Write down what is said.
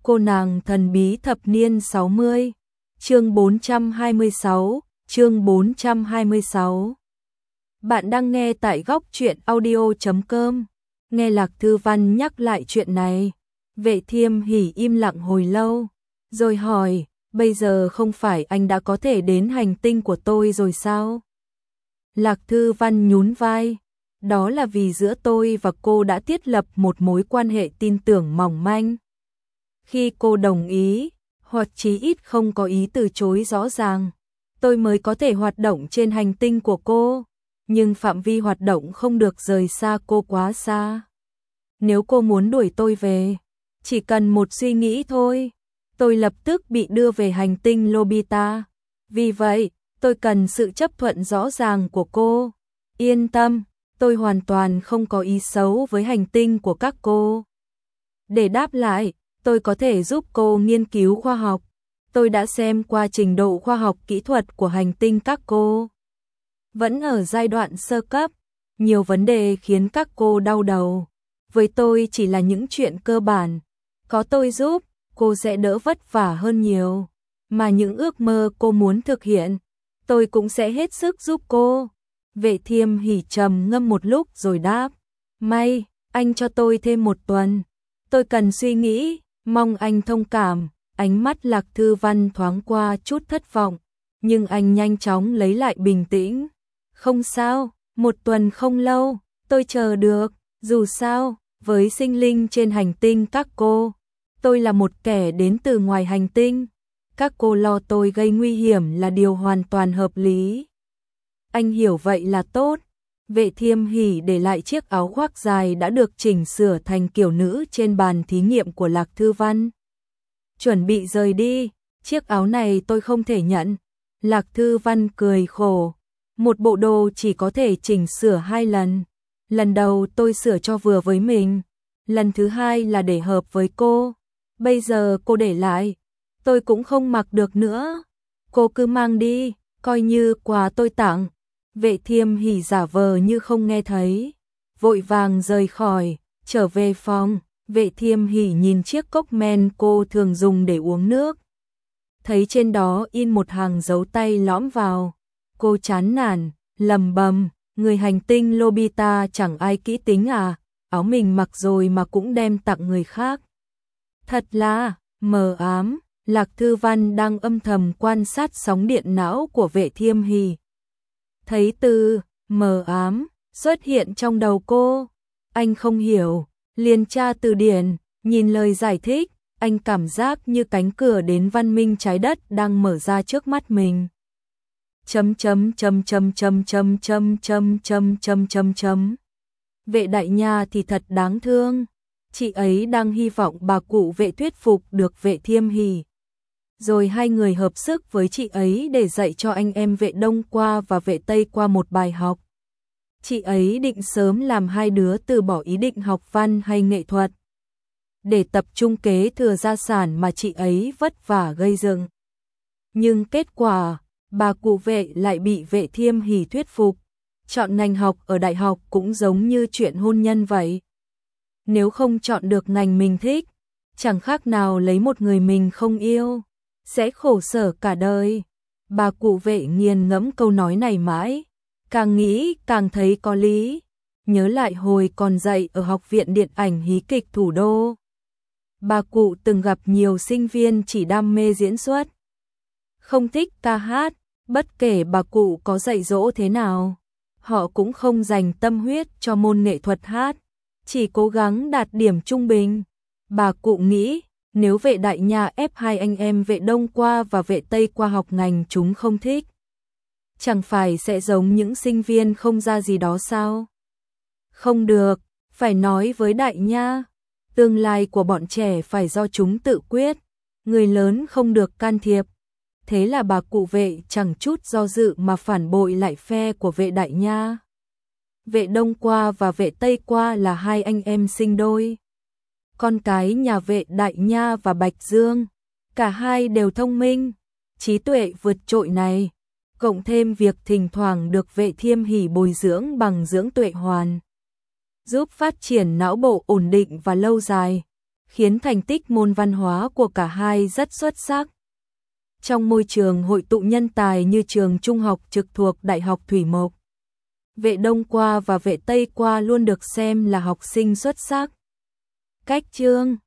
Cô nàng thần bí thập niên 60, chương 426. Bạn đang nghe tại góc truyện audio.com. Nghe Lạc Thư Văn nhắc lại chuyện này, Vệ Thiêm Hỉ im lặng hồi lâu, rồi hỏi, bây giờ không phải anh đã có thể đến hành tinh của tôi rồi sao? Lạc Thư Văn nhún vai, đó là vì giữa tôi và cô đã thiết lập một mối quan hệ tin tưởng mỏng manh. Khi cô đồng ý, hoặc chí ít không có ý từ chối rõ ràng, tôi mới có thể hoạt động trên hành tinh của cô, nhưng phạm vi hoạt động không được rời xa cô quá xa. Nếu cô muốn đuổi tôi về, chỉ cần một suy nghĩ thôi, tôi lập tức bị đưa về hành tinh Lobita. Vì vậy, tôi cần sự chấp thuận rõ ràng của cô. Yên tâm, tôi hoàn toàn không có ý xấu với hành tinh của các cô. Để đáp lại, tôi có thể giúp cô nghiên cứu khoa học. Tôi đã xem qua trình độ khoa học kỹ thuật của hành tinh các cô. Vẫn ở giai đoạn sơ cấp, nhiều vấn đề khiến các cô đau đầu. Với tôi chỉ là những chuyện cơ bản. Có tôi giúp, cô sẽ đỡ vất vả hơn nhiều. Mà những ước mơ cô muốn thực hiện, tôi cũng sẽ hết sức giúp cô. Vệ Thiêm Hỉ trầm ngâm một lúc rồi đáp. May, anh cho tôi thêm một tuần. Tôi cần suy nghĩ, mong anh thông cảm. Ánh mắt Lạc Thư Văn thoáng qua chút thất vọng, nhưng anh nhanh chóng lấy lại bình tĩnh. Không sao, một tuần không lâu, tôi chờ được. Dù sao, với sinh linh trên hành tinh các cô, tôi là một kẻ đến từ ngoài hành tinh. Các cô lo tôi gây nguy hiểm là điều hoàn toàn hợp lý. Anh hiểu vậy là tốt. Vệ Thiêm Hỉ để lại chiếc áo khoác dài đã được chỉnh sửa thành kiểu nữ trên bàn thí nghiệm của Lạc Thư Văn. Chuẩn bị rời đi, chiếc áo này tôi không thể nhận. Lạc Thư Văn cười khổ. Một bộ đồ chỉ có thể chỉnh sửa 2 lần. Lần đầu tôi sửa cho vừa với mình. Lần thứ 2 là để hợp với cô. Bây giờ cô để lại, tôi cũng không mặc được nữa. Cô cứ mang đi, coi như quà tôi tặng. Vệ Thiêm Hỉ giả vờ như không nghe thấy, vội vàng rời khỏi, trở về phòng. Vệ Thiêm Hỉ nhìn chiếc cốc men cô thường dùng để uống nước. Thấy trên đó in một hàng dấu tay lõm vào. Cô chán nản, lầm bầm, người hành tinh Lobita chẳng ai kỹ tính à, áo mình mặc rồi mà cũng đem tặng người khác. Thật là mờ ám. Lạc Thư Văn đang âm thầm quan sát sóng điện não của Vệ Thiêm Hỉ. Thấy từ mờ ám xuất hiện trong đầu cô, anh không hiểu, liền tra từ điển, nhìn lời giải thích, anh cảm giác như cánh cửa đến văn minh trái đất đang mở ra trước mắt mình. Vệ Đại Nha thì thật đáng thương, chị ấy đang hy vọng bà cụ Vệ thuyết phục được Vệ Thiêm Hỉ. Rồi hai người hợp sức với chị ấy để dạy cho anh em Vệ Đông Qua và Vệ Tây Qua một bài học. Chị ấy định sớm làm hai đứa từ bỏ ý định học văn hay nghệ thuật, để tập trung kế thừa gia sản mà chị ấy vất vả gây dựng. Nhưng kết quả, bà cụ Vệ lại bị Vệ Thiêm Hỉ thuyết phục. Chọn ngành học ở đại học cũng giống như chuyện hôn nhân vậy. Nếu không chọn được ngành mình thích, chẳng khác nào lấy một người mình không yêu, sẽ khổ sở cả đời. Bà cụ Vệ nghiền ngẫm câu nói này mãi, càng nghĩ càng thấy có lý. Nhớ lại hồi còn dạy ở Học viện Điện ảnh hí kịch Thủ đô, bà cụ từng gặp nhiều sinh viên chỉ đam mê diễn xuất, không thích ca hát. Bất kể bà cụ có dạy dỗ thế nào, họ cũng không dành tâm huyết cho môn nghệ thuật hát, chỉ cố gắng đạt điểm trung bình. Bà cụ nghĩ, nếu Vệ Đại Nha ép hai anh em Vệ Đông Qua và Vệ Tây Qua học ngành chúng không thích, chẳng phải sẽ giống những sinh viên không ra gì đó sao? Không được, phải nói với Đại Nha, tương lai của bọn trẻ phải do chúng tự quyết, người lớn không được can thiệp. Thế là bà cụ Vệ chẳng chút do dự mà phản bội lại phe của Vệ Đại Nha. Vệ Đông Qua và Vệ Tây Qua là hai anh em sinh đôi, con cái nhà Vệ Đại Nha và Bạch Dương. Cả hai đều thông minh, trí tuệ vượt trội này, cộng thêm việc thỉnh thoảng được Vệ Thiêm Hỉ bồi dưỡng bằng dưỡng tuệ hoàn, giúp phát triển não bộ ổn định và lâu dài, khiến thành tích môn văn hóa của cả hai rất xuất sắc. Trong môi trường hội tụ nhân tài như trường trung học trực thuộc Đại học Thủy Mộc, Vệ Đông Qua và Vệ Tây Qua luôn được xem là học sinh xuất sắc. Cách chương